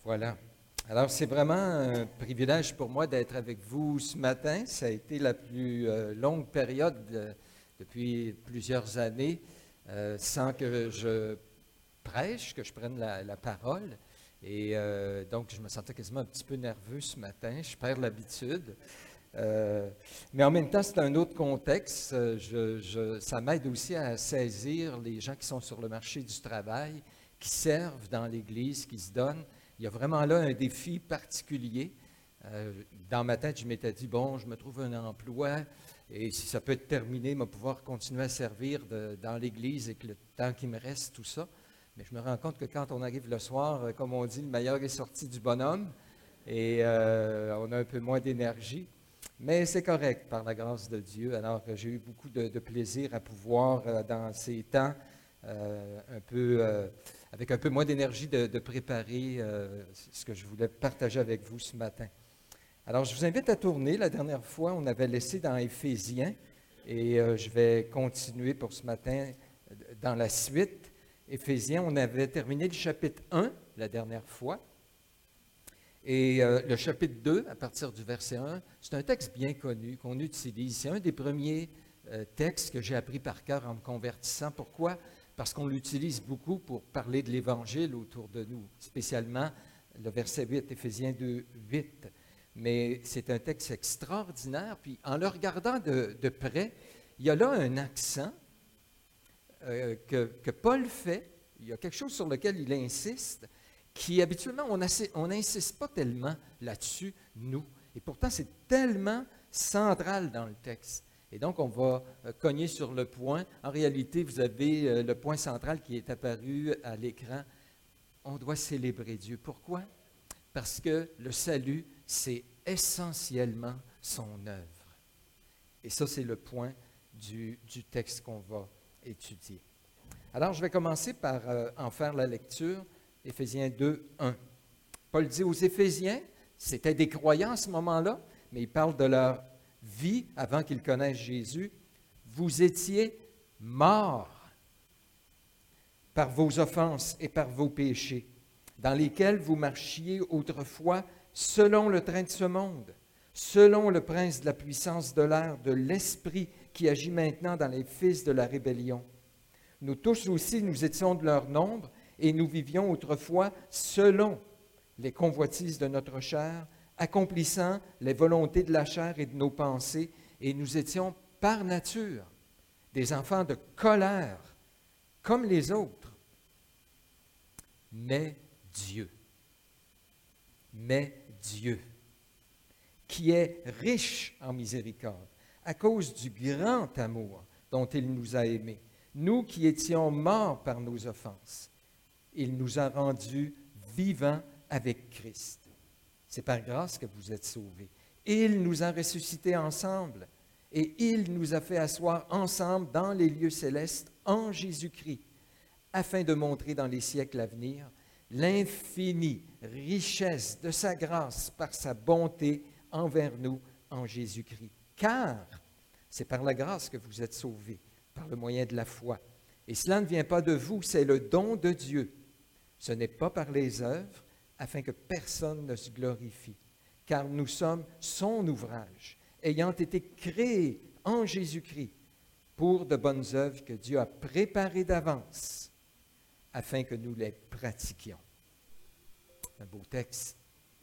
Voilà. Alors, c'est vraiment un privilège pour moi d'être avec vous ce matin. Ça a été la plus longue période depuis plusieurs années sans que je prêche, que je prenne la parole. Et donc, je me sentais quasiment un petit peu nerveux ce matin. Je perds l'habitude. Mais en même temps, c'est un autre contexte. Ça m'aide aussi à saisir les gens qui sont sur le marché du travail, qui servent dans l'Église, qui se donnent. Il y a vraiment là un défi particulier. Dans ma tête, je m'étais dit, bon, je me trouve un emploi et si ça peut être terminé, je vais pouvoir continuer à servir dans l'Église et que le temps qui me reste, tout ça. Mais je me rends compte que quand on arrive le soir, comme on dit, le meilleur est sorti du bonhomme et on a un peu moins d'énergie. Mais c'est correct, par la grâce de Dieu. Alors, j'ai eu beaucoup de plaisir à pouvoir, dans ces temps, avec un peu moins d'énergie, de préparer ce que je voulais partager avec vous ce matin. Alors, je vous invite à tourner. La dernière fois, on avait laissé dans Éphésiens et je vais continuer pour ce matin dans la suite. Éphésiens, on avait terminé le chapitre 1 la dernière fois. Et le chapitre 2, à partir du verset 1, c'est un texte bien connu qu'on utilise. C'est un des premiers textes que j'ai appris par cœur en me convertissant. Pourquoi? Parce qu'on l'utilise beaucoup pour parler de l'Évangile autour de nous, spécialement le verset 8, Éphésiens 2, 8. Mais c'est un texte extraordinaire. Puis en le regardant de près, il y a là un accent que Paul fait. Il y a quelque chose sur lequel il insiste, qui habituellement, on n'insiste pas tellement là-dessus, nous. Et pourtant, c'est tellement central dans le texte. Et donc, on va cogner sur le point. En réalité, vous avez le point central qui est apparu à l'écran. On doit célébrer Dieu. Pourquoi? Parce que le salut, c'est essentiellement son œuvre. Et ça, c'est le point du texte qu'on va étudier. Alors, je vais commencer par en faire la lecture. Éphésiens 2, 1. Paul dit aux Éphésiens, c'était des croyants à ce moment-là, mais il parle de leur vie avant qu'ils connaissent Jésus. Vous étiez morts par vos offenses et par vos péchés, dans lesquels vous marchiez autrefois selon le train de ce monde, selon le prince de la puissance de l'air, de l'esprit qui agit maintenant dans les fils de la rébellion. Nous tous aussi, nous étions de leur nombre, et nous vivions autrefois selon les convoitises de notre chair, accomplissant les volontés de la chair et de nos pensées, et nous étions par nature des enfants de colère, comme les autres. Mais Dieu, qui est riche en miséricorde, à cause du grand amour dont il nous a aimés, nous qui étions morts par nos offenses, il nous a rendus vivants avec Christ. C'est par grâce que vous êtes sauvés. Il nous a ressuscités ensemble et il nous a fait asseoir ensemble dans les lieux célestes en Jésus-Christ, afin de montrer dans les siècles à venir l'infinie richesse de sa grâce par sa bonté envers nous en Jésus-Christ. Car c'est par la grâce que vous êtes sauvés, par le moyen de la foi. Et cela ne vient pas de vous, c'est le don de Dieu. Ce n'est pas par les œuvres, afin que personne ne se glorifie, car nous sommes son ouvrage, ayant été créés en Jésus-Christ pour de bonnes œuvres que Dieu a préparées d'avance, afin que nous les pratiquions. Un beau texte.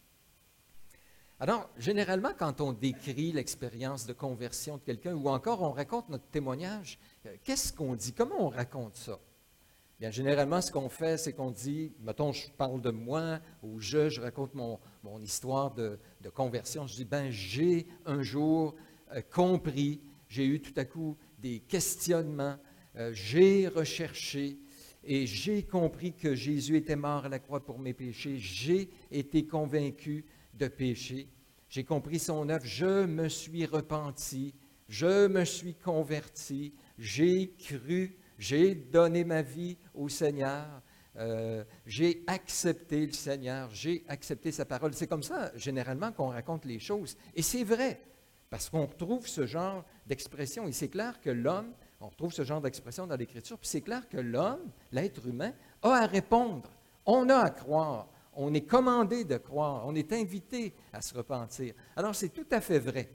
Alors, généralement, quand on décrit l'expérience de conversion de quelqu'un, ou encore on raconte notre témoignage, qu'est-ce qu'on dit? Comment on raconte ça? Bien, généralement, ce qu'on fait, c'est qu'on dit, mettons, je parle de moi, ou je raconte mon histoire de conversion. Je dis, j'ai un jour compris, j'ai eu tout à coup des questionnements, j'ai recherché, et j'ai compris que Jésus était mort à la croix pour mes péchés. J'ai été convaincu de péché. J'ai compris son œuvre. Je me suis repenti. Je me suis converti. J'ai cru. J'ai donné ma vie au Seigneur. J'ai accepté le Seigneur. J'ai accepté sa parole. C'est comme ça, généralement, qu'on raconte les choses. Et c'est vrai, parce qu'on retrouve ce genre d'expression. Et c'est clair que l'homme, on retrouve ce genre d'expression dans l'Écriture, puis c'est clair que l'homme, l'être humain, a à répondre. On a à croire. On est commandé de croire, on est invité à se repentir. Alors c'est tout à fait vrai.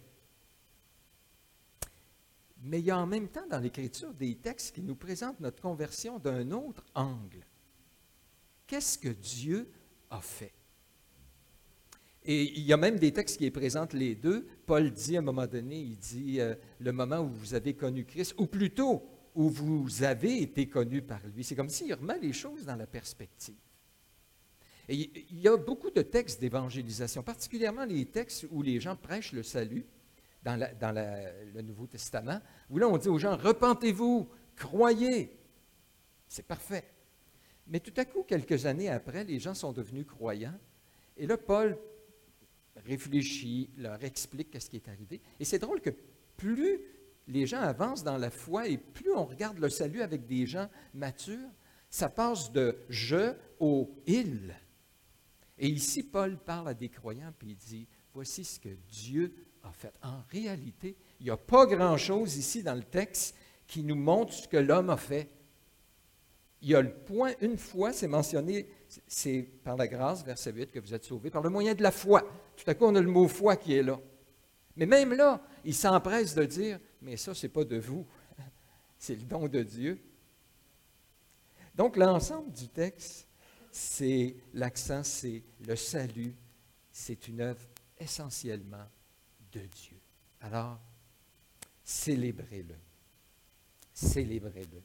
Mais il y a en même temps dans l'Écriture des textes qui nous présentent notre conversion d'un autre angle. Qu'est-ce que Dieu a fait? Et il y a même des textes qui présentent les deux. Paul dit à un moment donné, il dit le moment où vous avez connu Christ, ou plutôt où vous avez été connu par lui. C'est comme s'il remet les choses dans la perspective. Et il y a beaucoup de textes d'évangélisation, particulièrement les textes où les gens prêchent le salut dans le Nouveau Testament, où là on dit aux gens, repentez-vous, croyez. C'est parfait. Mais tout à coup, quelques années après, les gens sont devenus croyants. Et là, Paul réfléchit, leur explique ce qui est arrivé. Et c'est drôle que plus les gens avancent dans la foi et plus on regarde le salut avec des gens matures, ça passe de « je » au « il ». Et ici, Paul parle à des croyants puis il dit « voici ce que Dieu a fait ». En réalité, il n'y a pas grand-chose ici dans le texte qui nous montre ce que l'homme a fait. Il y a le point, une fois, c'est mentionné, c'est par la grâce, verset 8, que vous êtes sauvés, par le moyen de la foi. Tout à coup, on a le mot foi qui est là. Mais même là, il s'empresse de dire, mais ça, ce n'est pas de vous, c'est le don de Dieu. Donc, l'ensemble du texte, c'est l'accent, c'est le salut, c'est une œuvre essentiellement de Dieu. Alors, célébrez-le. Célébrez-le.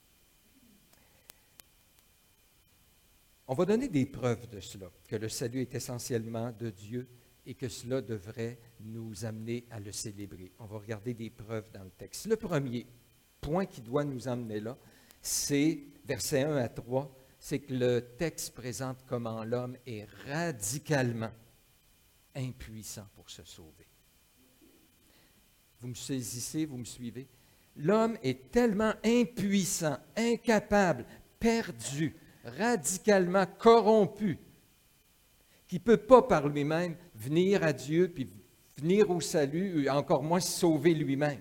On va donner des preuves de cela, que le salut est essentiellement de Dieu et que cela devrait nous amener à le célébrer. On va regarder des preuves dans le texte. Le premier point qui doit nous emmener là, c'est, versets 1 à 3, c'est que le texte présente comment l'homme est radicalement impuissant pour se sauver. Vous me saisissez, vous me suivez? L'homme est tellement impuissant, incapable, perdu, radicalement corrompu, qui ne peut pas par lui-même venir à Dieu, puis venir au salut, et encore moins se sauver lui-même.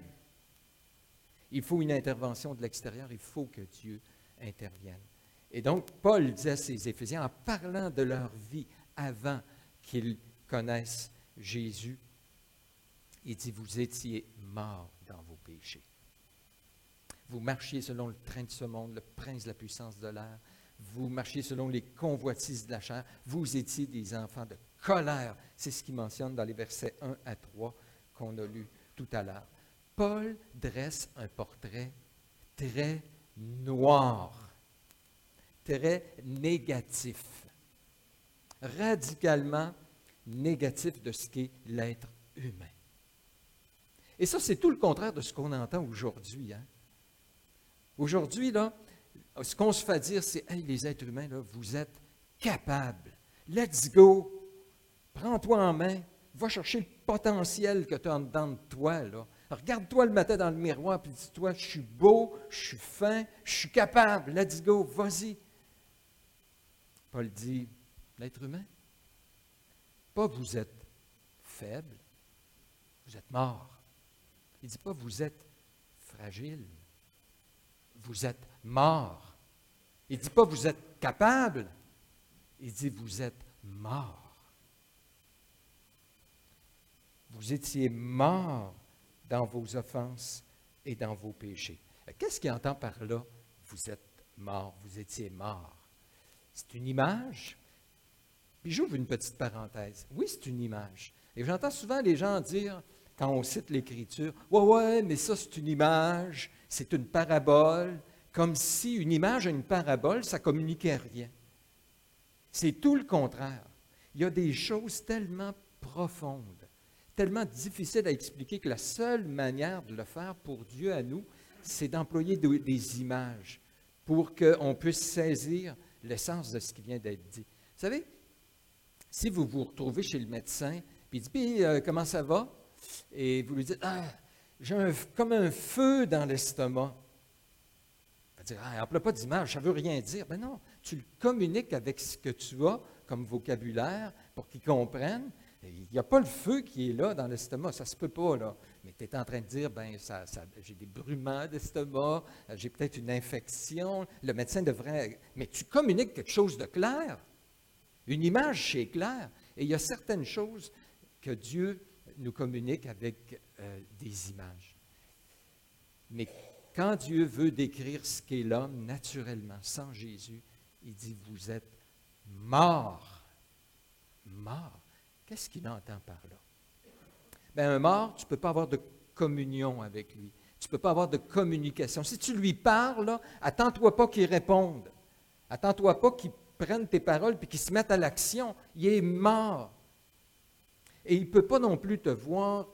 Il faut une intervention de l'extérieur, il faut que Dieu intervienne. Et donc, Paul dit à ses Éphésiens, en parlant de leur vie avant qu'ils connaissent Jésus, il dit, vous étiez morts dans vos péchés. Vous marchiez selon le train de ce monde, le prince de la puissance de l'air. Vous marchiez selon les convoitises de la chair. Vous étiez des enfants de colère. C'est ce qu'il mentionne dans les versets 1 à 3 qu'on a lus tout à l'heure. Paul dresse un portrait très noir, très négatif, radicalement négatif de ce qu'est l'être humain. Et ça, c'est tout le contraire de ce qu'on entend aujourd'hui. Hein? Aujourd'hui, là, ce qu'on se fait dire, c'est « Hey, les êtres humains, là, vous êtes capables. Let's go. Prends-toi en main. Va chercher le potentiel que tu as en dedans de toi. Là. Regarde-toi le matin dans le miroir et dis-toi, je suis beau, je suis fin, je suis capable. Let's go. Vas-y. » Paul dit, l'être humain, pas vous êtes faible, vous êtes mort. Il ne dit pas vous êtes fragile, vous êtes mort. Il ne dit pas vous êtes capable, il dit vous êtes mort. Vous étiez mort dans vos offenses et dans vos péchés. Qu'est-ce qu'il entend par là? Vous êtes mort, vous étiez mort. C'est une image. Puis j'ouvre une petite parenthèse. Oui, c'est une image. Et j'entends souvent les gens dire, quand on cite l'Écriture, « Ouais, mais ça c'est une image, c'est une parabole. » Comme si une image et une parabole, ça communiquait rien. C'est tout le contraire. Il y a des choses tellement profondes, tellement difficiles à expliquer que la seule manière de le faire pour Dieu à nous, c'est d'employer des images pour qu'on puisse saisir l'essence de ce qui vient d'être dit. Vous savez, si vous vous retrouvez chez le médecin, puis il dit, comment ça va? Et vous lui dites, j'ai comme un feu dans l'estomac. Il va dire, emploie pas d'image, ça ne veut rien dire. Ben non, tu le communiques avec ce que tu as comme vocabulaire pour qu'ils comprennent. Il n'y a pas le feu qui est là dans l'estomac, ça ne se peut pas, là. Mais tu es en train de dire, j'ai des brûlements d'estomac, j'ai peut-être une infection, le médecin devrait... Mais tu communiques quelque chose de clair. Une image, c'est clair, et il y a certaines choses que Dieu nous communique avec des images. Mais quand Dieu veut décrire ce qu'est l'homme naturellement, sans Jésus, il dit, vous êtes morts. Mort. Qu'est-ce qu'il entend par là? Bien, un mort, tu ne peux pas avoir de communion avec lui. Tu ne peux pas avoir de communication. Si tu lui parles, là, attends-toi pas qu'il réponde. Attends-toi pas qu'il prenne tes paroles et qu'il se mette à l'action. Il est mort. Et il ne peut pas non plus te voir,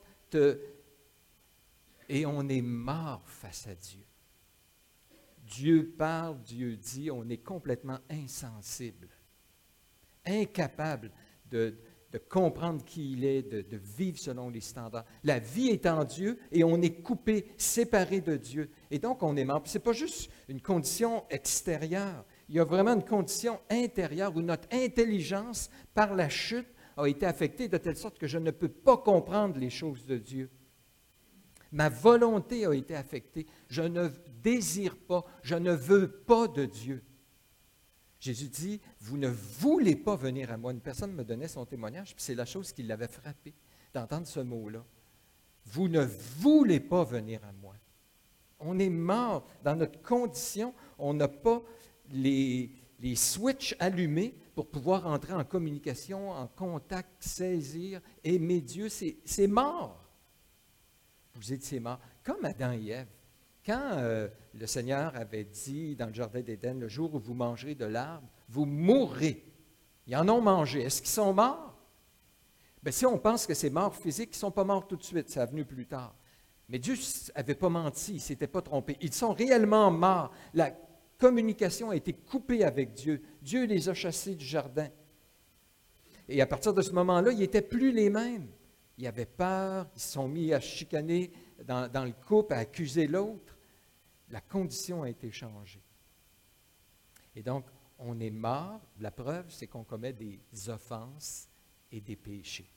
et on est mort face à Dieu. Dieu parle, Dieu dit, on est complètement insensible, incapable de comprendre qui il est, de vivre selon les standards. La vie est en Dieu et on est coupé, séparé de Dieu. Et donc, on est mort. Ce n'est pas juste une condition extérieure. Il y a vraiment une condition intérieure où notre intelligence, par la chute, a été affectée de telle sorte que je ne peux pas comprendre les choses de Dieu. Ma volonté a été affectée. Je ne désire pas, je ne veux pas de Dieu. Jésus dit, vous ne voulez pas venir à moi. Une personne me donnait son témoignage, puis c'est la chose qui l'avait frappé d'entendre ce mot-là. Vous ne voulez pas venir à moi. On est mort. Dans notre condition, on n'a pas les switches allumés pour pouvoir entrer en communication, en contact, saisir, aimer Dieu. C'est mort. Vous étiez morts. Comme Adam et Ève. Quand le Seigneur avait dit dans le Jardin d'Éden, le jour où vous mangerez de l'arbre, vous mourrez. Ils en ont mangé. Est-ce qu'ils sont morts? Bien, si on pense que c'est mort physique, ils ne sont pas morts tout de suite, ça est venu plus tard. Mais Dieu n'avait pas menti, il ne s'était pas trompé. Ils sont réellement morts. La communication a été coupée avec Dieu. Dieu les a chassés du jardin. Et à partir de ce moment-là, ils n'étaient plus les mêmes. Ils avaient peur, ils se sont mis à chicaner dans le couple, à accuser l'autre. La condition a été changée. Et donc, on est mort. La preuve, c'est qu'on commet des offenses et des péchés.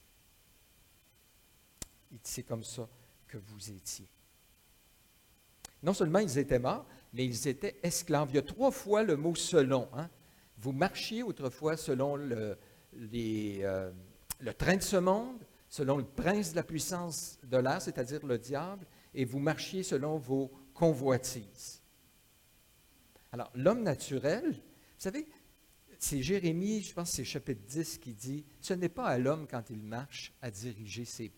C'est comme ça que vous étiez. Non seulement ils étaient morts, mais ils étaient esclaves. Il y a 3 fois le mot « selon ». Vous marchiez autrefois selon le train de ce monde, selon le prince de la puissance de l'air, c'est-à-dire le diable, et vous marchiez selon vos convoitises. Alors, l'homme naturel, vous savez, c'est Jérémie, je pense que c'est chapitre 10 qui dit « Ce n'est pas à l'homme, quand il marche, à diriger ses pas. »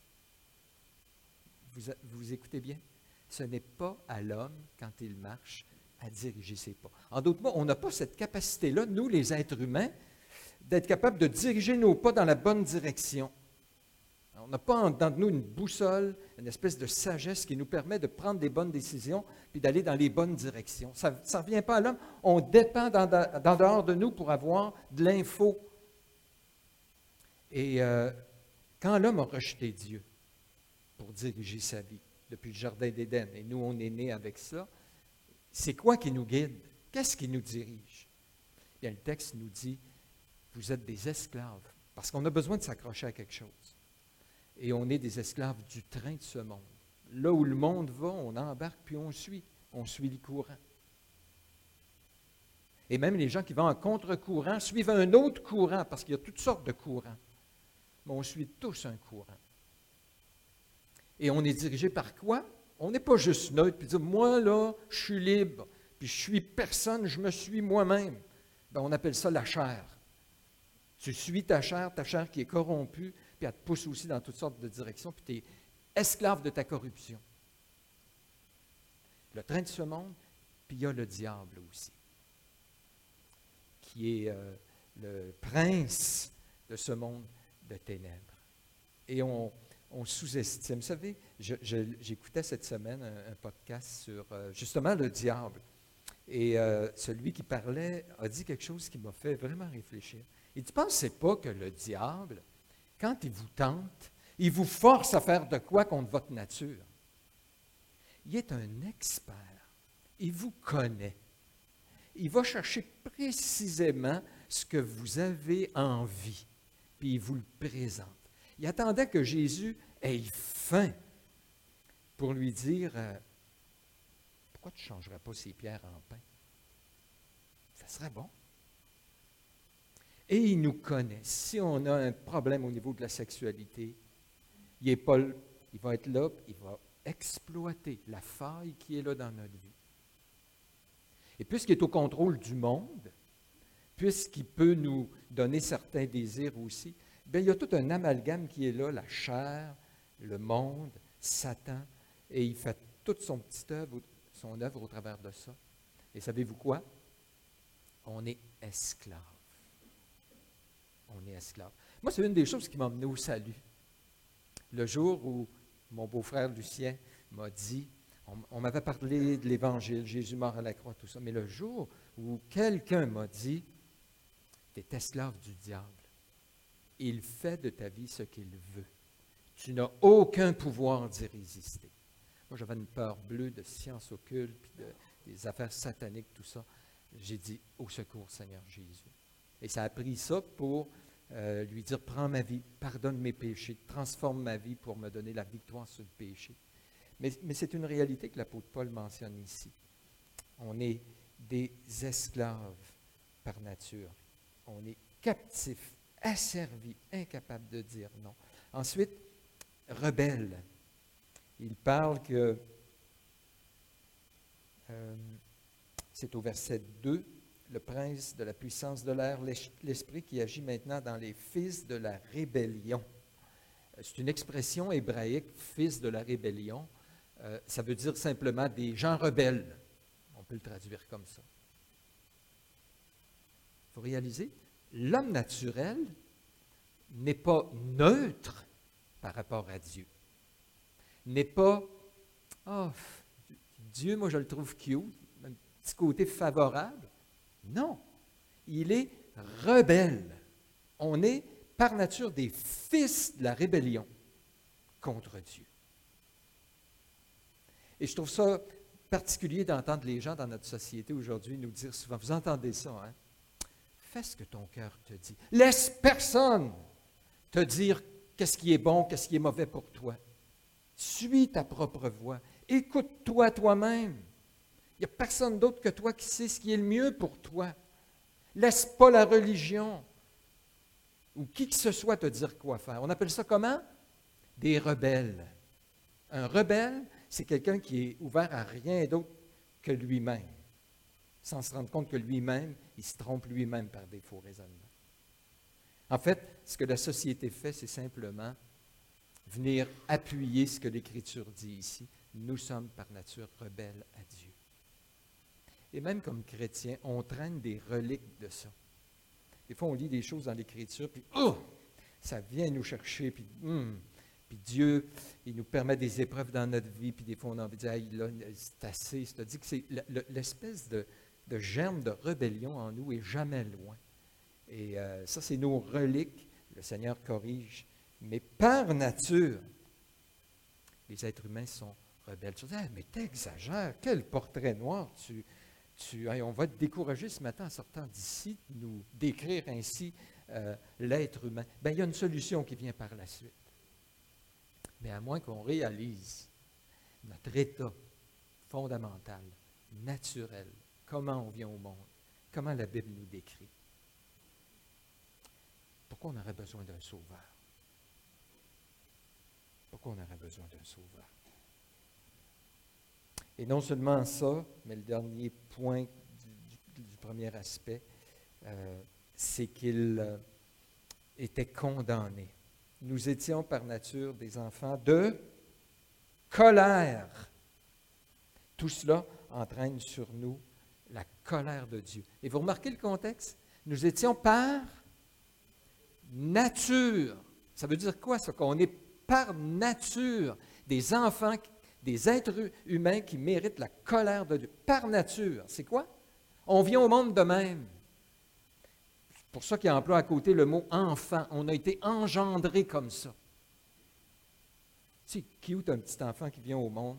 Vous écoutez bien? Ce n'est pas à l'homme, quand il marche, à diriger ses pas. En d'autres mots, on n'a pas cette capacité-là, nous, les êtres humains, d'être capables de diriger nos pas dans la bonne direction. On n'a pas dans nous une boussole, une espèce de sagesse qui nous permet de prendre des bonnes décisions puis d'aller dans les bonnes directions. Ça ne revient pas à l'homme. On dépend dans dehors de nous pour avoir de l'info. Et quand l'homme a rejeté Dieu pour diriger sa vie depuis le Jardin d'Éden, et nous, on est nés avec ça, c'est quoi qui nous guide? Qu'est-ce qui nous dirige? Bien, le texte nous dit, vous êtes des esclaves, parce qu'on a besoin de s'accrocher à quelque chose. Et on est des esclaves du train de ce monde. Là où le monde va, on embarque puis on suit les courants. Et même les gens qui vont en contre-courant suivent un autre courant, parce qu'il y a toutes sortes de courants. Mais on suit tous un courant. Et on est dirigé par quoi? On n'est pas juste neutre, puis dire, moi là, je suis libre, puis je suis personne, je me suis moi-même. Bien, on appelle ça la chair. Tu suis ta chair qui est corrompue, puis elle te pousse aussi dans toutes sortes de directions, puis tu es esclave de ta corruption. Le train de ce monde, puis il y a le diable aussi, qui est le prince de ce monde de ténèbres. Et on sous-estime. Vous savez, j'écoutais cette semaine un podcast sur justement le diable. Et celui qui parlait a dit quelque chose qui m'a fait vraiment réfléchir. Il dit, pensez pas que le diable, quand il vous tente, il vous force à faire de quoi contre votre nature. Il est un expert. Il vous connaît. Il va chercher précisément ce que vous avez envie, puis il vous le présente. Il attendait que Jésus ait faim pour lui dire, pourquoi tu ne changerais pas ces pierres en pain? Ça serait bon. Et il nous connaît. Si on a un problème au niveau de la sexualité, il va être là, il va exploiter la faille qui est là dans notre vie. Et puisqu'il est au contrôle du monde, puisqu'il peut nous donner certains désirs aussi, bien, il y a tout un amalgame qui est là, la chair, le monde, Satan, et il fait toute son œuvre au travers de ça. Et savez-vous quoi? On est esclave. On est esclave. Moi, c'est une des choses qui m'a amené au salut. Le jour où mon beau-frère Lucien m'a dit, on m'avait parlé de l'Évangile, Jésus mort à la croix, tout ça, mais le jour où quelqu'un m'a dit, tu es esclave du diable, il fait de ta vie ce qu'il veut. Tu n'as aucun pouvoir d'y résister. Moi, j'avais une peur bleue de sciences occultes, puis des affaires sataniques, tout ça. J'ai dit, au secours, Seigneur Jésus. Et ça a pris ça pour lui dire, prends ma vie, pardonne mes péchés, transforme ma vie pour me donner la victoire sur le péché. Mais c'est une réalité que l'apôtre Paul mentionne ici. On est des esclaves par nature. On est captifs, asservis, incapables de dire non. Ensuite, rebelles. Il parle que, c'est au verset 2, le prince de la puissance de l'air, l'esprit qui agit maintenant dans les fils de la rébellion. C'est une expression hébraïque, fils de la rébellion. Ça veut dire simplement des gens rebelles. On peut le traduire comme ça. Il faut réaliser, l'homme naturel n'est pas neutre par rapport à Dieu. N'est pas, Dieu, moi je le trouve cute, un petit côté favorable. Non, il est rebelle. On est par nature des fils de la rébellion contre Dieu. Et je trouve ça particulier d'entendre les gens dans notre société aujourd'hui nous dire souvent, vous entendez ça, hein? Fais ce que ton cœur te dit. Laisse personne te dire qu'est-ce qui est bon, qu'est-ce qui est mauvais pour toi. Suis ta propre voix. Écoute-toi toi-même. Il n'y a personne d'autre que toi qui sait ce qui est le mieux pour toi. Laisse pas la religion ou qui que ce soit te dire quoi faire. On appelle ça comment? Des rebelles. Un rebelle, c'est quelqu'un qui est ouvert à rien d'autre que lui-même, sans se rendre compte que lui-même, il se trompe lui-même par des faux raisonnements. En fait, ce que la société fait, c'est simplement venir appuyer ce que l'Écriture dit ici. Nous sommes par nature rebelles à Dieu. Et même comme chrétiens, on traîne des reliques de ça. Des fois, on lit des choses dans l'Écriture, puis ça vient nous chercher, puis Dieu, il nous permet des épreuves dans notre vie, puis des fois, on a envie de dire, là, c'est assez. C'est-à-dire que c'est l'espèce de germe de rébellion en nous est jamais loin. Et ça, c'est nos reliques. Le Seigneur corrige. Mais par nature, les êtres humains sont rebelles. Tu dis, mais t'exagères, quel portrait noir on va te décourager ce matin en sortant d'ici, de nous décrire ainsi l'être humain. Bien, il y a une solution qui vient par la suite. Mais à moins qu'on réalise notre état fondamental, naturel, comment on vient au monde, comment la Bible nous décrit. Pourquoi on aurait besoin d'un sauveur? Pourquoi on aurait besoin d'un sauveur? Et non seulement ça, mais le dernier point du premier aspect, c'est qu'il était condamné. Nous étions par nature des enfants de colère. Tout cela entraîne sur nous la colère de Dieu. Et vous remarquez le contexte? Nous étions par nature. Ça veut dire quoi, ça? Qu'on est par nature des enfants, des êtres humains qui méritent la colère de Dieu. Par nature. C'est quoi? On vient au monde de même. C'est pour ça qu'il emploie à côté le mot enfant. On a été engendrés comme ça. C'est cute un petit enfant qui vient au monde.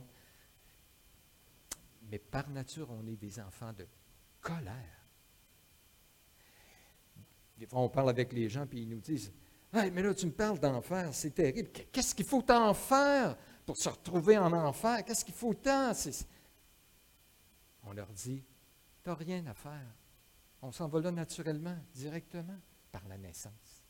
Mais par nature, on est des enfants de colère. Des fois, on parle avec les gens, puis ils nous disent « Hey, mais là, tu me parles d'enfer, c'est terrible. Qu'est-ce qu'il faut tant faire pour se retrouver en enfer? Qu'est-ce qu'il faut tant? » On leur dit « Tu n'as rien à faire. On s'en va là naturellement, directement. par la naissance.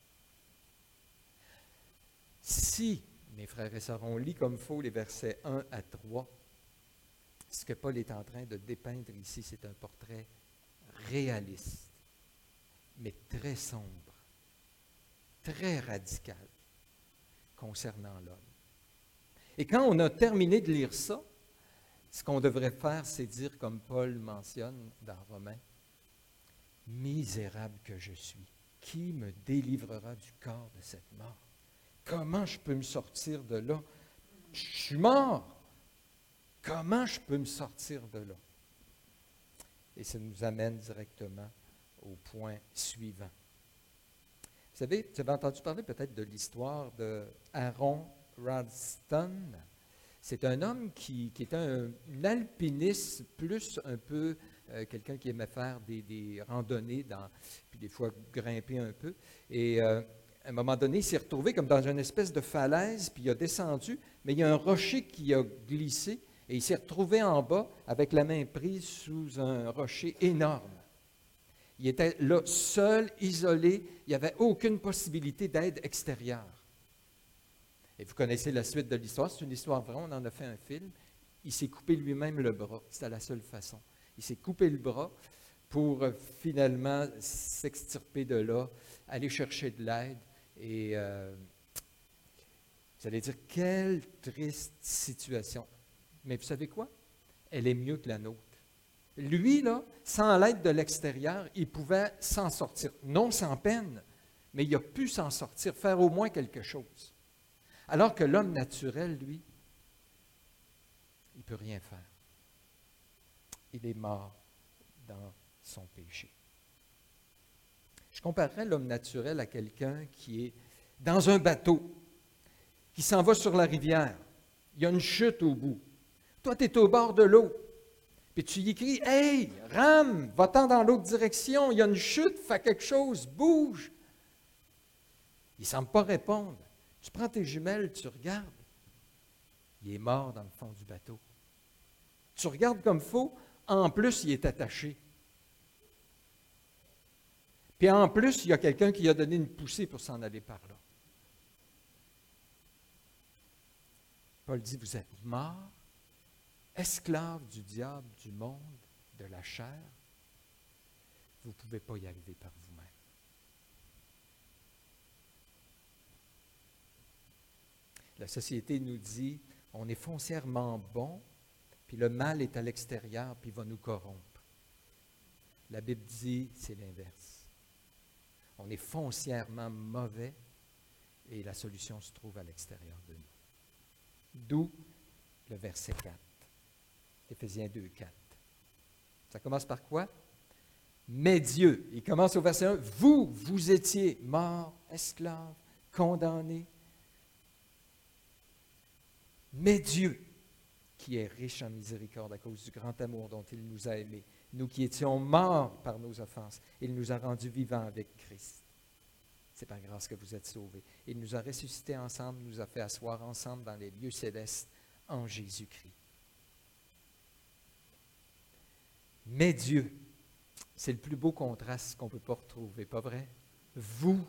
Si, mes frères et sœurs, on lit comme il faut les versets 1 à 3, ce que Paul est en train de dépeindre ici, c'est un portrait réaliste, mais très sombre, très radical concernant l'homme. Et quand on a terminé de lire ça, ce qu'on devrait faire, c'est dire, comme Paul mentionne dans Romains, « Misérable que je suis, qui me délivrera du corps de cette mort? Comment je peux me sortir de là? Je suis mort! Comment je peux me sortir de là? » Et ça nous amène directement au point suivant. Vous savez entendu parler peut-être de l'histoire de Aaron Ralston. C'est un homme qui était un alpiniste, plus un peu quelqu'un qui aimait faire des randonnées, puis des fois grimper un peu. Et à un moment donné, il s'est retrouvé comme dans une espèce de falaise, puis il a descendu, mais il y a un rocher qui a glissé, et il s'est retrouvé en bas avec la main prise sous un rocher énorme. Il était là, seul, isolé, il n'y avait aucune possibilité d'aide extérieure. Et vous connaissez la suite de l'histoire, c'est une histoire vraie, on en a fait un film. Il s'est coupé lui-même le bras, c'était la seule façon. Il s'est coupé le bras pour finalement s'extirper de là, aller chercher de l'aide. Et vous allez dire, quelle triste situation. Mais vous savez quoi? Elle est mieux que la nôtre. Lui, là, sans l'aide de l'extérieur, il pouvait s'en sortir. Non sans peine, mais il a pu s'en sortir, faire au moins quelque chose. Alors que l'homme naturel, lui, il ne peut rien faire. Il est mort dans son péché. Je comparerais l'homme naturel à quelqu'un qui est dans un bateau, qui s'en va sur la rivière. Il y a une chute au bout. Toi, tu es au bord de l'eau. Puis tu y cries, « Hey, rame, va-t'en dans l'autre direction, il y a une chute, fais quelque chose, bouge. » Il ne semble pas répondre. Tu prends tes jumelles, tu regardes. Il est mort dans le fond du bateau. Tu regardes comme il faut, en plus, il est attaché. Puis en plus, il y a quelqu'un qui a donné une poussée pour s'en aller par là. Paul dit, vous êtes morts, esclaves du diable, du monde, de la chair. Vous ne pouvez pas y arriver par vous-même. La société nous dit, on est foncièrement bon, puis le mal est à l'extérieur, puis il va nous corrompre. La Bible dit, c'est l'inverse. On est foncièrement mauvais, et la solution se trouve à l'extérieur de nous. D'où le verset 4, Éphésiens 2, 4. Ça commence par quoi? Mais Dieu, il commence au verset 1, vous étiez morts, esclaves, condamnés. Mais Dieu, qui est riche en miséricorde à cause du grand amour dont il nous a aimés, nous qui étions morts par nos offenses, il nous a rendus vivants avec Christ. C'est par grâce que vous êtes sauvés. Il nous a ressuscités ensemble, nous a fait asseoir ensemble dans les lieux célestes en Jésus-Christ. Mais Dieu, c'est le plus beau contraste qu'on ne peut pas retrouver, pas vrai? Vous,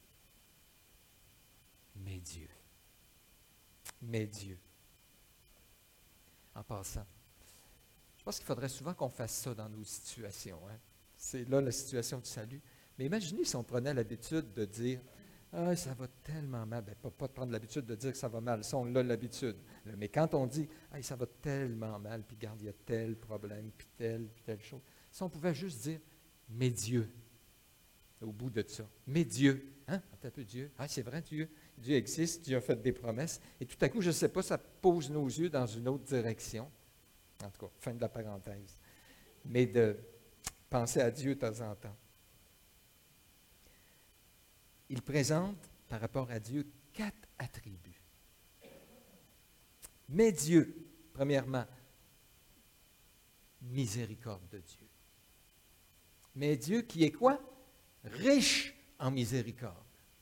mais Dieu. Mais Dieu. En passant, je pense qu'il faudrait souvent qu'on fasse ça dans nos situations. Hein? C'est là la situation du salut. Mais imaginez si on prenait l'habitude de dire « Ah, ça va tellement mal. » Bien, pas de prendre l'habitude de dire que ça va mal. Ça, on a l'habitude. Mais quand on dit « Ah, ça va tellement mal, puis regarde, il y a tel problème, puis telle chose. » Si on pouvait juste dire « Mais Dieu. » Au bout de ça. « Mais Dieu. » Hein? Un peu Dieu. Ah, c'est vrai, Dieu. Dieu existe, Dieu a fait des promesses. Et tout à coup, je ne sais pas, ça pose nos yeux dans une autre direction. En tout cas, fin de la parenthèse. Mais de penser à Dieu de temps en temps. Il présente, par rapport à Dieu, 4 attributs. Mais Dieu, premièrement, miséricorde de Dieu. Mais Dieu qui est quoi? Riche en miséricorde.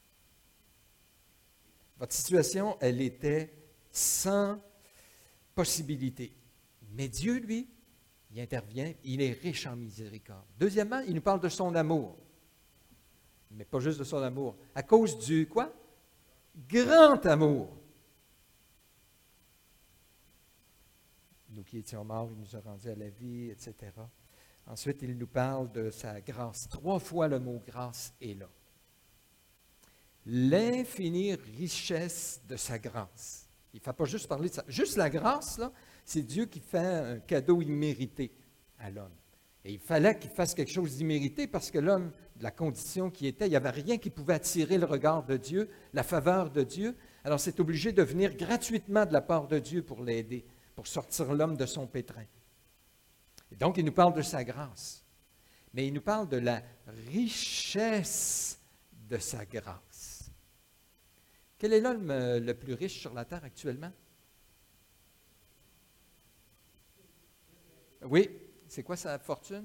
Votre situation, elle était sans possibilité. Mais Dieu, lui, il intervient, il est riche en miséricorde. Deuxièmement, il nous parle de son amour. Mais pas juste de son amour. À cause du quoi? Grand amour. Nous qui étions morts, il nous a rendus à la vie, etc. Ensuite, il nous parle de sa grâce. 3 fois le mot grâce est là. L'infinie richesse de sa grâce. Il ne fait pas juste parler de ça. Juste la grâce, là, c'est Dieu qui fait un cadeau immérité à l'homme. Et il fallait qu'il fasse quelque chose d'immérité parce que l'homme, de la condition qui était, il n'y avait rien qui pouvait attirer le regard de Dieu, la faveur de Dieu. Alors c'est obligé de venir gratuitement de la part de Dieu pour l'aider, pour sortir l'homme de son pétrin. Et donc il nous parle de sa grâce. Mais il nous parle de la richesse de sa grâce. Quel est l'homme le plus riche sur la terre actuellement? Oui, c'est quoi sa fortune?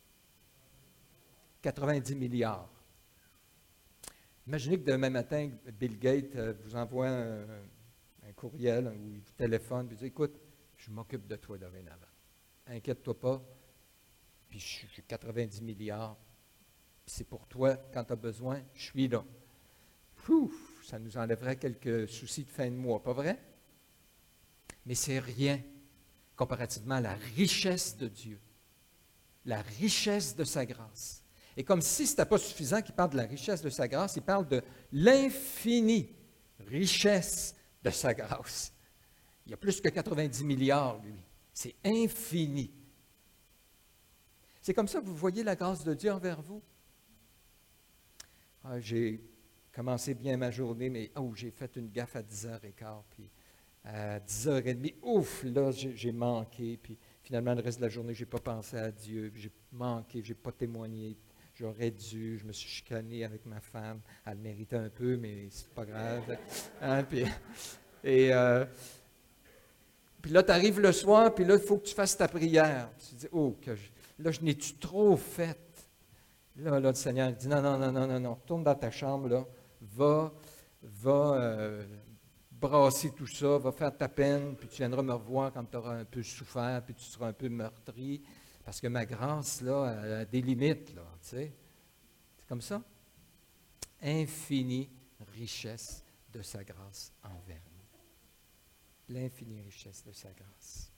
90 milliards. Imaginez que demain matin, Bill Gates vous envoie un courriel ou il vous téléphone et vous dit, écoute, je m'occupe de toi dorénavant. Inquiète-toi pas, puis j'ai 90 milliards, puis c'est pour toi, quand tu as besoin, je suis là. Ouf, ça nous enlèverait quelques soucis de fin de mois, pas vrai? Mais c'est rien comparativement à la richesse de Dieu, la richesse de sa grâce. Et comme si ce n'était pas suffisant qu'il parle de la richesse de sa grâce, il parle de l'infinie richesse de sa grâce. Il y a plus que 90 milliards, lui. C'est infini. C'est comme ça que vous voyez la grâce de Dieu envers vous. J'ai commencé bien ma journée, mais j'ai fait une gaffe à 10h15, puis à 10h30, ouf, là, j'ai manqué, puis finalement, le reste de la journée, je n'ai pas pensé à Dieu, puis j'ai manqué, je n'ai pas témoigné, j'aurais dû, je me suis chicané avec ma femme, elle méritait un peu, mais c'est pas grave. Hein, puis là, tu arrives le soir, puis là, il faut que tu fasses ta prière. Tu te dis, là, je n'ai-tu trop fait? Là, le Seigneur dit, non, retourne dans ta chambre, là, va brasser tout ça, va faire ta peine, puis tu viendras me revoir quand tu auras un peu souffert, puis tu seras un peu meurtri, parce que ma grâce, là, elle a des limites, là, tu sais. C'est comme ça. Infinie richesse de sa grâce envers nous. L'infinie richesse de sa grâce.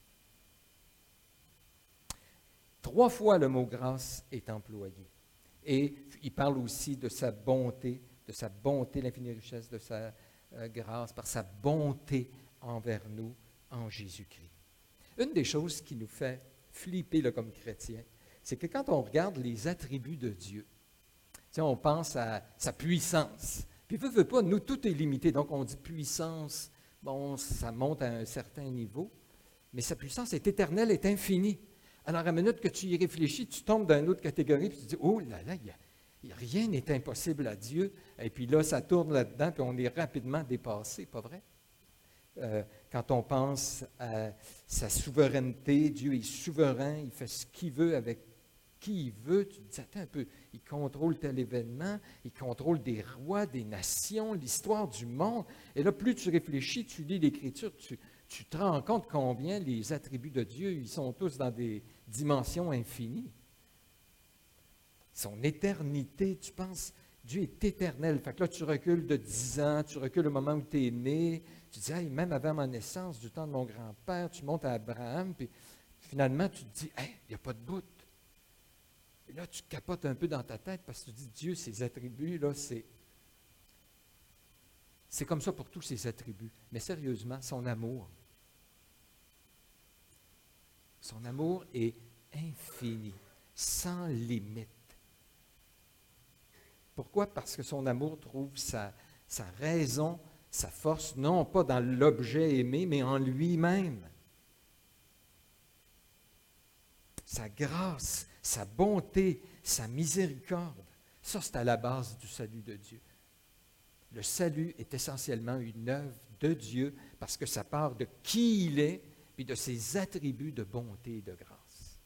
3 fois le mot grâce est employé. Et il parle aussi de sa bonté, l'infinie richesse de sa grâce, par sa bonté envers nous en Jésus-Christ. Une des choses qui nous fait flipper là, comme chrétiens, c'est que quand on regarde les attributs de Dieu, on pense à sa puissance. Puis, veut pas, nous, tout est limité. Donc, on dit puissance, bon, ça monte à un certain niveau, mais sa puissance est éternelle, est infinie. Alors, à la minute que tu y réfléchis, tu tombes dans une autre catégorie, puis tu dis, oh là là, rien n'est impossible à Dieu. Et puis là, ça tourne là-dedans, puis on est rapidement dépassé, pas vrai? Quand on pense à sa souveraineté, Dieu est souverain, il fait ce qu'il veut avec qui il veut. Tu te dis, attends un peu, il contrôle tel événement, il contrôle des rois, des nations, l'histoire du monde. Et là, plus tu réfléchis, tu lis l'Écriture, tu te rends compte combien les attributs de Dieu, ils sont tous dans des dimensions infinies. Son éternité, tu penses, Dieu est éternel. Fait que là, tu recules de 10 ans, tu recules au moment où tu es né. Tu dis, hey, même avant ma naissance, du temps de mon grand-père, tu montes à Abraham, puis finalement, tu te dis, hey, il n'y a pas de bout. Et là, tu capotes un peu dans ta tête parce que tu dis, Dieu, ses attributs, là, c'est comme ça pour tous ses attributs. Mais sérieusement, son amour est infini, sans limite. Pourquoi? Parce que son amour trouve sa raison, sa force, non pas dans l'objet aimé, mais en lui-même. Sa grâce, sa bonté, sa miséricorde, ça c'est à la base du salut de Dieu. Le salut est essentiellement une œuvre de Dieu parce que ça part de qui il est puis de ses attributs de bonté et de grâce.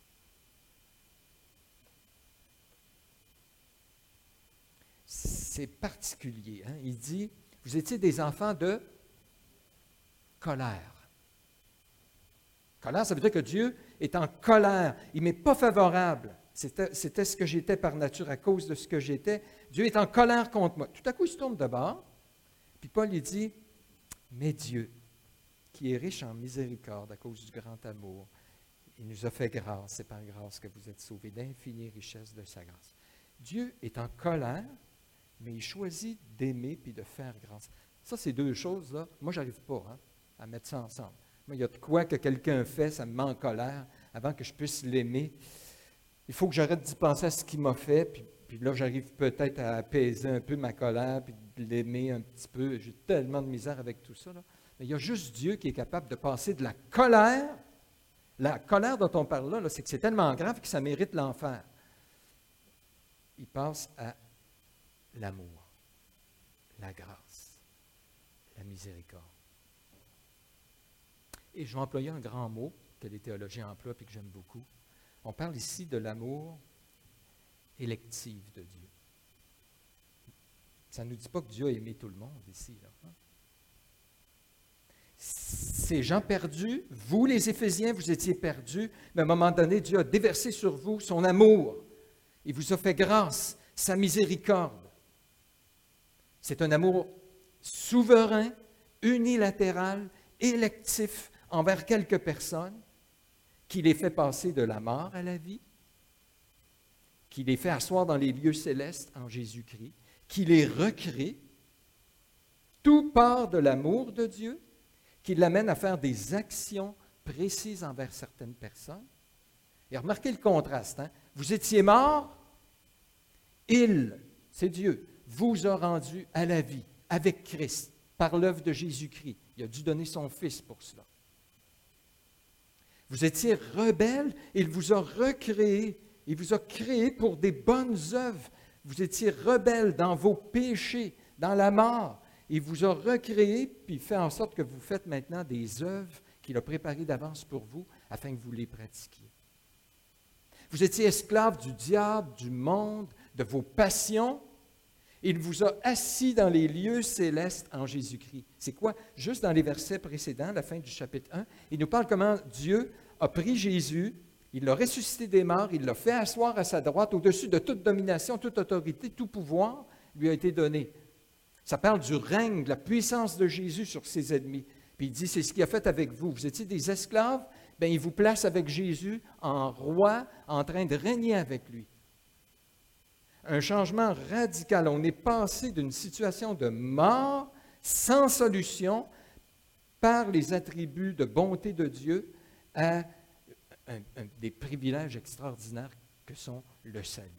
C'est particulier. Hein? Il dit, vous étiez des enfants de colère. Colère, ça veut dire que Dieu est en colère. Il ne m'est pas favorable. C'était ce que j'étais par nature, à cause de ce que j'étais. Dieu est en colère contre moi. Tout à coup, il se tourne de bord, puis Paul lui dit, mais Dieu, qui est riche en miséricorde à cause du grand amour, il nous a fait grâce, c'est par grâce que vous êtes sauvés, d'infinies richesses de sa grâce. Dieu est en colère, mais il choisit d'aimer puis de faire grâce. Ça, ces deux choses-là, moi, je n'arrive pas à mettre ça ensemble. Moi, il y a de quoi que quelqu'un fait, ça me met en colère, avant que je puisse l'aimer. Il faut que j'arrête d'y penser à ce qu'il m'a fait, puis là, j'arrive peut-être à apaiser un peu ma colère, puis de l'aimer un petit peu. J'ai tellement de misère avec tout ça, là. Mais il y a juste Dieu qui est capable de passer de la colère. La colère dont on parle là, c'est que c'est tellement grave que ça mérite l'enfer. Il passe à l'amour, la grâce, la miséricorde. Et je vais employer un grand mot que les théologiens emploient et que j'aime beaucoup. On parle ici de l'amour électif de Dieu. Ça ne nous dit pas que Dieu a aimé tout le monde ici, là. Ces gens perdus, vous les Éphésiens, vous étiez perdus, mais à un moment donné, Dieu a déversé sur vous son amour. Il vous a fait grâce, sa miséricorde. C'est un amour souverain, unilatéral, électif envers quelques personnes, qui les fait passer de la mort à la vie, qui les fait asseoir dans les lieux célestes en Jésus-Christ, qui les recrée. Tout part de l'amour de Dieu, qui l'amène à faire des actions précises envers certaines personnes. Et remarquez le contraste. Vous étiez mort, il, c'est Dieu, vous a rendu à la vie avec Christ, par l'œuvre de Jésus-Christ. Il a dû donner son Fils pour cela. Vous étiez rebelle, il vous a recréé. Il vous a créé pour des bonnes œuvres. Vous étiez rebelle dans vos péchés, dans la mort. Il vous a recréé, puis fait en sorte que vous faites maintenant des œuvres qu'il a préparées d'avance pour vous, afin que vous les pratiquiez. Vous étiez esclave du diable, du monde, de vos passions. Il vous a assis dans les lieux célestes en Jésus-Christ. C'est quoi? Juste dans les versets précédents, la fin du chapitre 1, il nous parle comment Dieu a pris Jésus, il l'a ressuscité des morts, il l'a fait asseoir à sa droite, au-dessus de toute domination, toute autorité, tout pouvoir lui a été donné. Ça parle du règne, de la puissance de Jésus sur ses ennemis. Puis il dit, c'est ce qu'il a fait avec vous. Vous étiez des esclaves, bien, il vous place avec Jésus en roi, en train de régner avec lui. Un changement radical. On est passé d'une situation de mort, sans solution, par les attributs de bonté de Dieu, à des privilèges extraordinaires que sont le salut.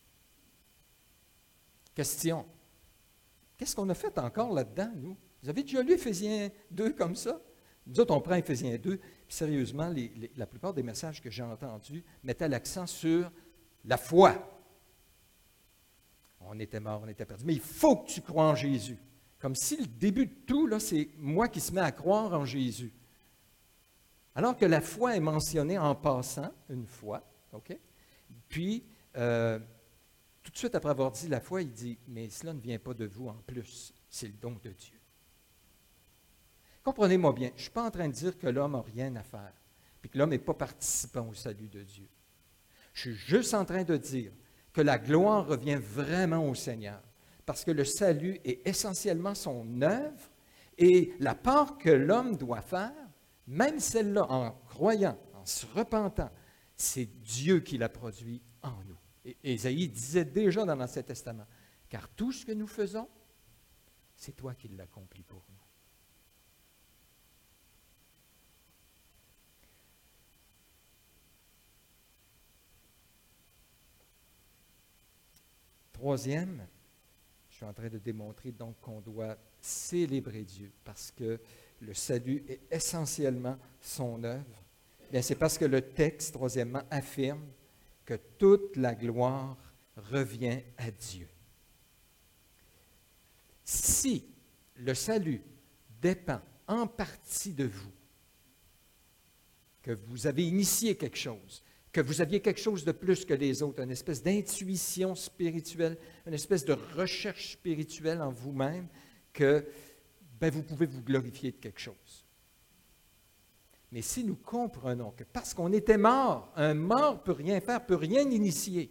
Question. Qu'est-ce qu'on a fait encore là-dedans, nous? Vous avez déjà lu Éphésiens 2 comme ça? Nous autres, on prend Éphésiens 2, puis sérieusement, la plupart des messages que j'ai entendus mettaient l'accent sur la foi. On était mort, on était perdu. Mais il faut que tu crois en Jésus. Comme si le début de tout, là, c'est moi qui se mets à croire en Jésus. Alors que la foi est mentionnée en passant, une fois, OK? Puis, tout de suite après avoir dit la foi, il dit, mais cela ne vient pas de vous en plus, c'est le don de Dieu. Comprenez-moi bien, je ne suis pas en train de dire que l'homme n'a rien à faire, puis que l'homme n'est pas participant au salut de Dieu. Je suis juste en train de dire que la gloire revient vraiment au Seigneur, parce que le salut est essentiellement son œuvre, et la part que l'homme doit faire, même celle-là, en croyant, en se repentant, c'est Dieu qui l'a produit en nous. Et Ésaïe disait déjà dans l'Ancien Testament, « Car tout ce que nous faisons, c'est toi qui l'accomplis pour nous. » Troisième, je suis en train de démontrer donc qu'on doit célébrer Dieu parce que le salut est essentiellement son œuvre. Bien, c'est parce que le texte, troisièmement, affirme que toute la gloire revient à Dieu. Si le salut dépend en partie de vous, que vous avez initié quelque chose, que vous aviez quelque chose de plus que les autres, une espèce d'intuition spirituelle, une espèce de recherche spirituelle en vous-même, que vous pouvez vous glorifier de quelque chose. Mais si nous comprenons que parce qu'on était mort, un mort ne peut rien faire, peut rien initier.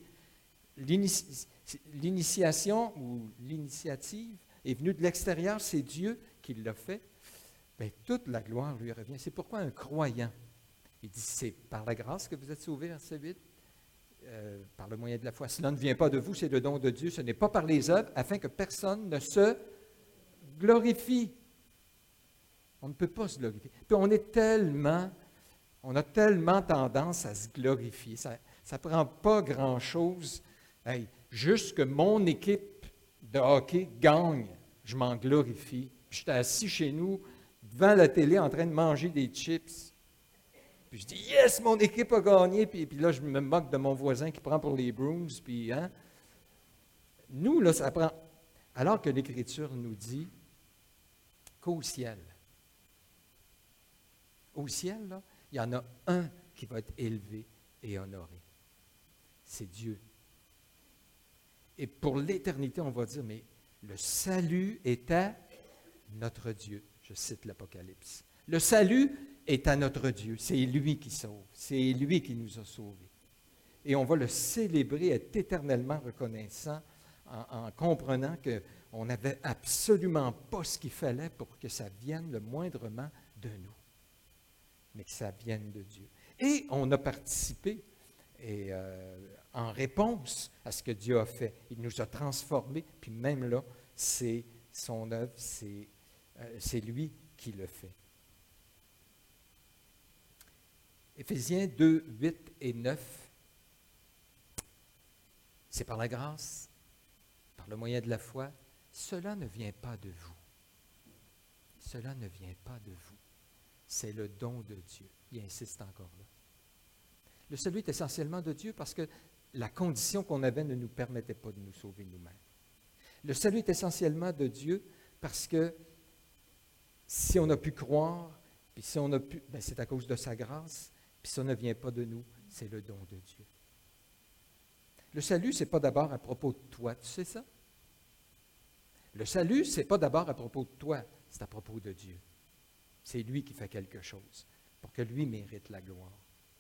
L'initiation ou l'initiative est venue de l'extérieur, c'est Dieu qui l'a fait. Bien, toute la gloire lui revient. C'est pourquoi un croyant, il dit, c'est par la grâce que vous êtes sauvés, verset 8, par le moyen de la foi. Cela ne vient pas de vous, c'est le don de Dieu. Ce n'est pas par les œuvres, afin que personne ne se glorifie. On ne peut pas se glorifier. Puis on a tellement tendance à se glorifier. Ça ne prend pas grand-chose. Hey, juste que mon équipe de hockey gagne, je m'en glorifie. Puis j'étais assis chez nous, devant la télé, en train de manger des chips. Puis je dis, yes, mon équipe a gagné. Puis là, je me moque de mon voisin qui prend pour les Bruins. Puis, hein? Nous, là, ça prend. Alors que l'Écriture nous dit qu'au ciel, là, il y en a un qui va être élevé et honoré. C'est Dieu. Et pour l'éternité, on va dire, mais le salut est à notre Dieu. Je cite l'Apocalypse. Le salut est à notre Dieu. C'est lui qui sauve. C'est lui qui nous a sauvés. Et on va le célébrer, être éternellement reconnaissant en comprenant qu'on n'avait absolument pas ce qu'il fallait pour que ça vienne le moindrement de nous, mais que ça vienne de Dieu. Et on a participé en réponse à ce que Dieu a fait. Il nous a transformés, puis même là, c'est son œuvre, c'est lui qui le fait. Éphésiens 2, 8 et 9, c'est par la grâce, par le moyen de la foi, cela ne vient pas de vous. Cela ne vient pas de vous. C'est le don de Dieu. Il insiste encore là. Le salut est essentiellement de Dieu parce que la condition qu'on avait ne nous permettait pas de nous sauver nous-mêmes. Le salut est essentiellement de Dieu parce que si on a pu croire, puis si on a pu, bien, c'est à cause de sa grâce, puis ça ne vient pas de nous, c'est le don de Dieu. Le salut, ce n'est pas d'abord à propos de toi, tu sais ça? Le salut, ce n'est pas d'abord à propos de toi, c'est à propos de Dieu. C'est lui qui fait quelque chose pour que lui mérite la gloire.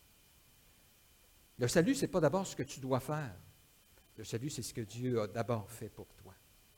Le salut, ce n'est pas d'abord ce que tu dois faire. Le salut, c'est ce que Dieu a d'abord fait pour toi.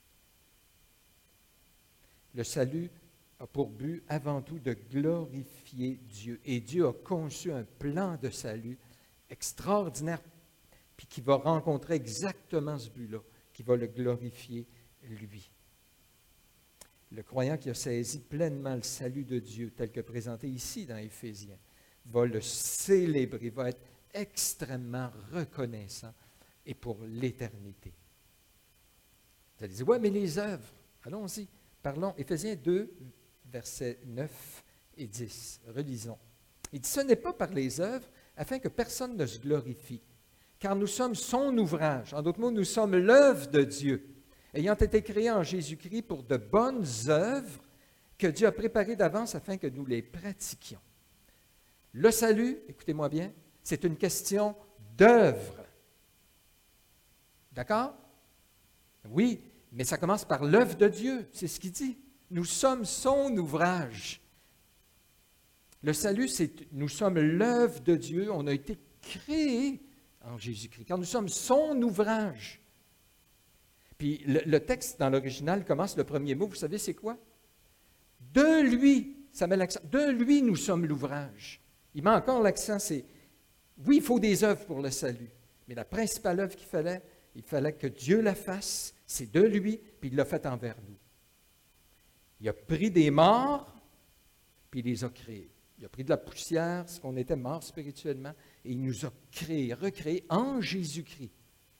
Le salut a pour but avant tout de glorifier Dieu. Et Dieu a conçu un plan de salut extraordinaire, puis qui va rencontrer exactement ce but-là, qui va le glorifier lui. Le croyant qui a saisi pleinement le salut de Dieu, tel que présenté ici dans Éphésiens, va le célébrer, va être extrêmement reconnaissant et pour l'éternité. Vous allez dire, ouais, mais les œuvres, allons-y, parlons. Éphésiens 2, versets 9 et 10, relisons. Il dit, ce n'est pas par les œuvres, afin que personne ne se glorifie, car nous sommes son ouvrage. En d'autres mots, nous sommes l'œuvre de Dieu, ayant été créés en Jésus-Christ pour de bonnes œuvres que Dieu a préparées d'avance afin que nous les pratiquions. Le salut, écoutez-moi bien, c'est une question d'œuvre. D'accord? Oui, mais ça commence par l'œuvre de Dieu, c'est ce qu'il dit. Nous sommes son ouvrage. Le salut, c'est nous sommes l'œuvre de Dieu, on a été créés en Jésus-Christ, car nous sommes son ouvrage. Puis le texte dans l'original commence, le premier mot, vous savez c'est quoi? De lui, ça met l'accent, de lui nous sommes l'ouvrage. Il met encore l'accent, c'est, oui, il faut des œuvres pour le salut, mais la principale œuvre il fallait que Dieu la fasse, c'est de lui, puis il l'a fait envers nous. Il a pris des morts, puis il les a créés. Il a pris de la poussière, ce qu'on était mort spirituellement, et il nous a créés, recréés en Jésus-Christ.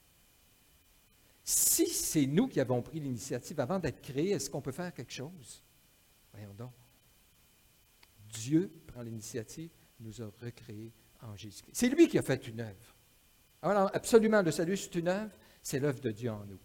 Si c'est nous qui avons pris l'initiative avant d'être créés, est-ce qu'on peut faire quelque chose? Voyons donc. Dieu prend l'initiative, nous a recréés en Jésus-Christ. C'est lui qui a fait une œuvre. Alors, absolument, le salut, c'est une œuvre, c'est l'œuvre de Dieu en nous.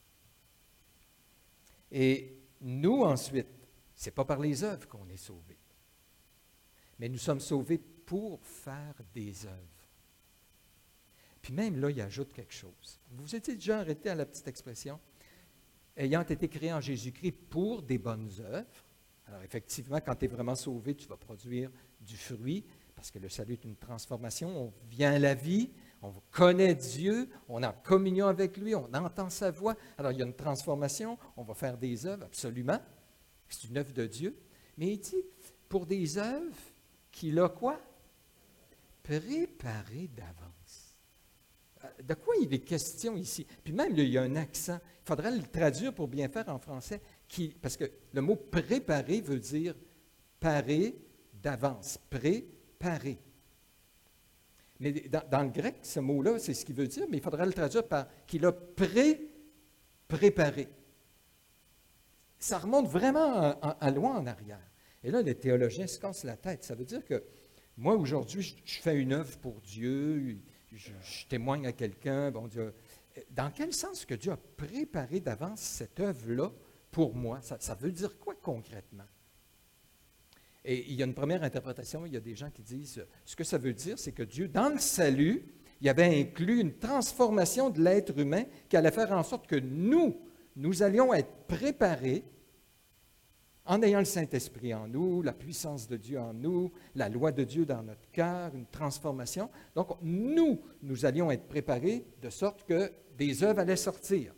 Et nous, ensuite, ce n'est pas par les œuvres qu'on est sauvés, mais nous sommes sauvés pour faire des œuvres. Puis même là, il ajoute quelque chose. Vous vous étiez déjà arrêté à la petite expression, ayant été créés en Jésus-Christ pour des bonnes œuvres. Alors effectivement, quand tu es vraiment sauvé, tu vas produire du fruit, parce que le salut est une transformation. On vient à la vie, on connaît Dieu, on est en communion avec lui, on entend sa voix. Alors il y a une transformation, on va faire des œuvres, absolument. C'est une œuvre de Dieu. Mais il dit, pour des œuvres qu'il a quoi? Préparées d'avance. De quoi il est question ici? Puis même, il y a un accent. Il faudrait le traduire pour bien faire en français, parce que le mot préparer veut dire parer d'avance. Préparer. Mais dans le grec, ce mot-là, c'est ce qu'il veut dire, mais il faudrait le traduire par qu'il a préparé. Ça remonte vraiment à loin en arrière. Et là, les théologiens se cassent la tête. Ça veut dire que moi, aujourd'hui, je fais une œuvre pour Dieu, je témoigne à quelqu'un. Bon Dieu, dans quel sens que Dieu a préparé d'avance cette œuvre-là pour moi? Ça veut dire quoi concrètement? Et il y a une première interprétation, il y a des gens qui disent, ce que ça veut dire, c'est que Dieu, dans le salut, il avait inclus une transformation de l'être humain qui allait faire en sorte que nous allions être préparés en ayant le Saint-Esprit en nous, la puissance de Dieu en nous, la loi de Dieu dans notre cœur, une transformation. Donc, nous allions être préparés de sorte que des œuvres allaient sortir.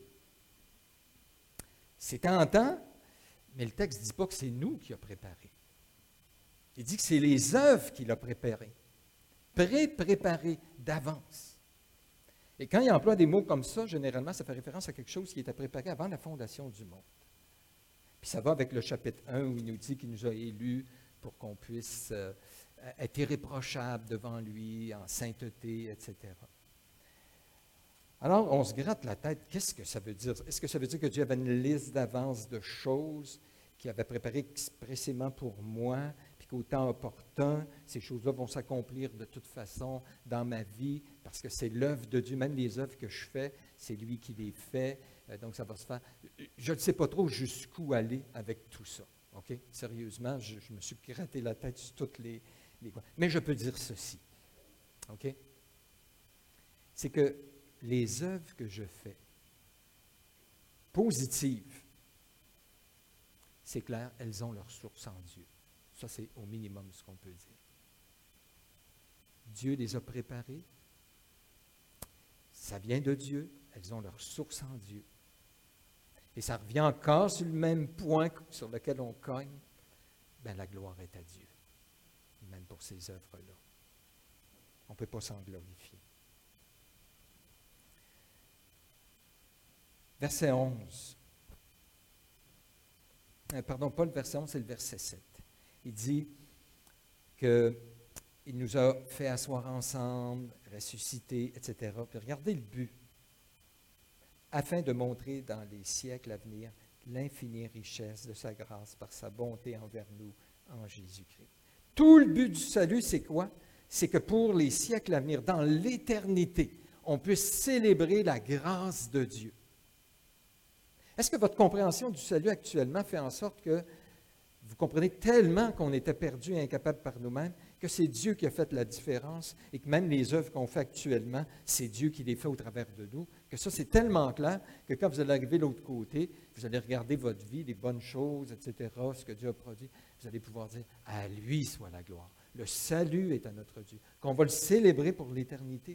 C'est tentant, mais le texte ne dit pas que c'est nous qui a préparé. Il dit que c'est les œuvres qu'il a préparées, préparées d'avance. Et quand il emploie des mots comme ça, généralement, ça fait référence à quelque chose qui était préparé avant la fondation du monde. Puis ça va avec le chapitre 1 où il nous dit qu'il nous a élus pour qu'on puisse être irréprochable devant lui, en sainteté, etc. Alors, on se gratte la tête. Qu'est-ce que ça veut dire? Est-ce que ça veut dire que Dieu avait une liste d'avance de choses qu'il avait préparées expressément pour moi, puis qu'au temps opportun, ces choses-là vont s'accomplir de toute façon dans ma vie, parce que c'est l'œuvre de Dieu, même les œuvres que je fais, c'est lui qui les fait, donc ça va se faire. Je ne sais pas trop jusqu'où aller avec tout ça. OK? Sérieusement, je me suis gratté la tête sur toutes les points. Mais je peux dire ceci. OK? C'est que les œuvres que je fais, positives, c'est clair, elles ont leur source en Dieu. Ça, c'est au minimum ce qu'on peut dire. Dieu les a préparées. Ça vient de Dieu. Elles ont leur source en Dieu. Et ça revient encore sur le même point sur lequel on cogne. Bien, la gloire est à Dieu, même pour ces œuvres-là. On ne peut pas s'en glorifier. Verset 11. Pardon, pas le verset 11, c'est le verset 7. Il dit qu'il nous a fait asseoir ensemble, ressusciter, etc. Puis regardez le but. Afin de montrer dans les siècles à venir l'infinie richesse de sa grâce par sa bonté envers nous en Jésus-Christ. Tout le but du salut, c'est quoi? C'est que pour les siècles à venir, dans l'éternité, on puisse célébrer la grâce de Dieu. Est-ce que votre compréhension du salut actuellement fait en sorte que vous comprenez tellement qu'on était perdu et incapable par nous-mêmes, que c'est Dieu qui a fait la différence et que même les œuvres qu'on fait actuellement, c'est Dieu qui les fait au travers de nous, que ça c'est tellement clair que quand vous allez arriver de l'autre côté, vous allez regarder votre vie, les bonnes choses, etc., ce que Dieu a produit, vous allez pouvoir dire « à lui soit la gloire ». Le salut est à notre Dieu, qu'on va le célébrer pour l'éternité.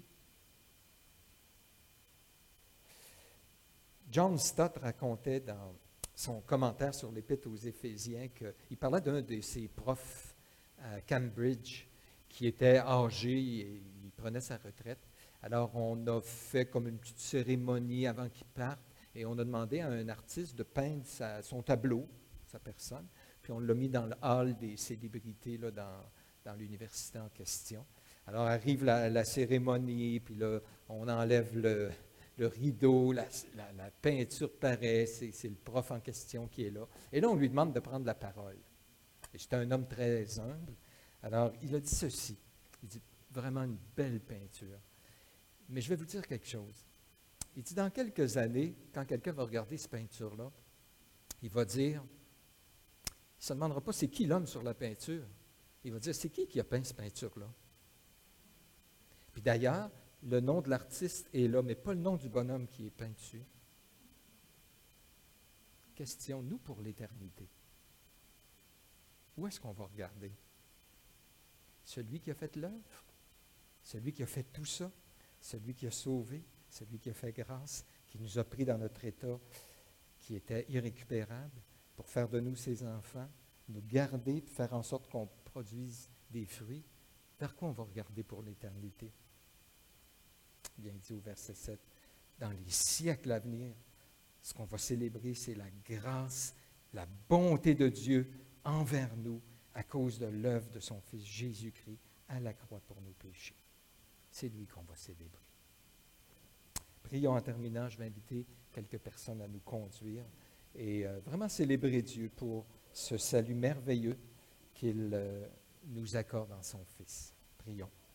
John Stott racontait dans son commentaire sur l'Épître aux Éphésiens qu'il parlait d'un de ses profs à Cambridge qui était âgé et il prenait sa retraite. Alors, on a fait comme une petite cérémonie avant qu'il parte et on a demandé à un artiste de peindre son tableau, sa personne, puis on l'a mis dans le hall des célébrités là, dans l'université en question. Alors, arrive la cérémonie, puis là, on enlève le rideau, la peinture paraît, c'est le prof en question qui est là. Et là, on lui demande de prendre la parole. Et c'est un homme très humble. Alors, il a dit ceci. Il dit, vraiment une belle peinture. Mais je vais vous dire quelque chose. Il dit, dans quelques années, quand quelqu'un va regarder cette peinture-là, il va dire, il ne se demandera pas c'est qui l'homme sur la peinture. Il va dire, c'est qui a peint cette peinture-là? Puis d'ailleurs, le nom de l'artiste est là, mais pas le nom du bonhomme qui est peint dessus. Question, nous, pour l'éternité. où est-ce qu'on va regarder? Celui qui a fait l'œuvre, celui qui a fait tout ça, celui qui a sauvé, celui qui a fait grâce, qui nous a pris dans notre état qui était irrécupérable pour faire de nous ses enfants, nous garder, faire en sorte qu'on produise des fruits. Vers quoi on va regarder pour l'éternité? Bien dit au verset 7, dans les siècles à venir, ce qu'on va célébrer, c'est la grâce, la bonté de Dieu envers nous à cause de l'œuvre de son Fils Jésus-Christ à la croix pour nos péchés. C'est lui qu'on va célébrer. Prions en terminant, je vais inviter quelques personnes à nous conduire et vraiment célébrer Dieu pour ce salut merveilleux qu'il nous accorde en son Fils. Prions.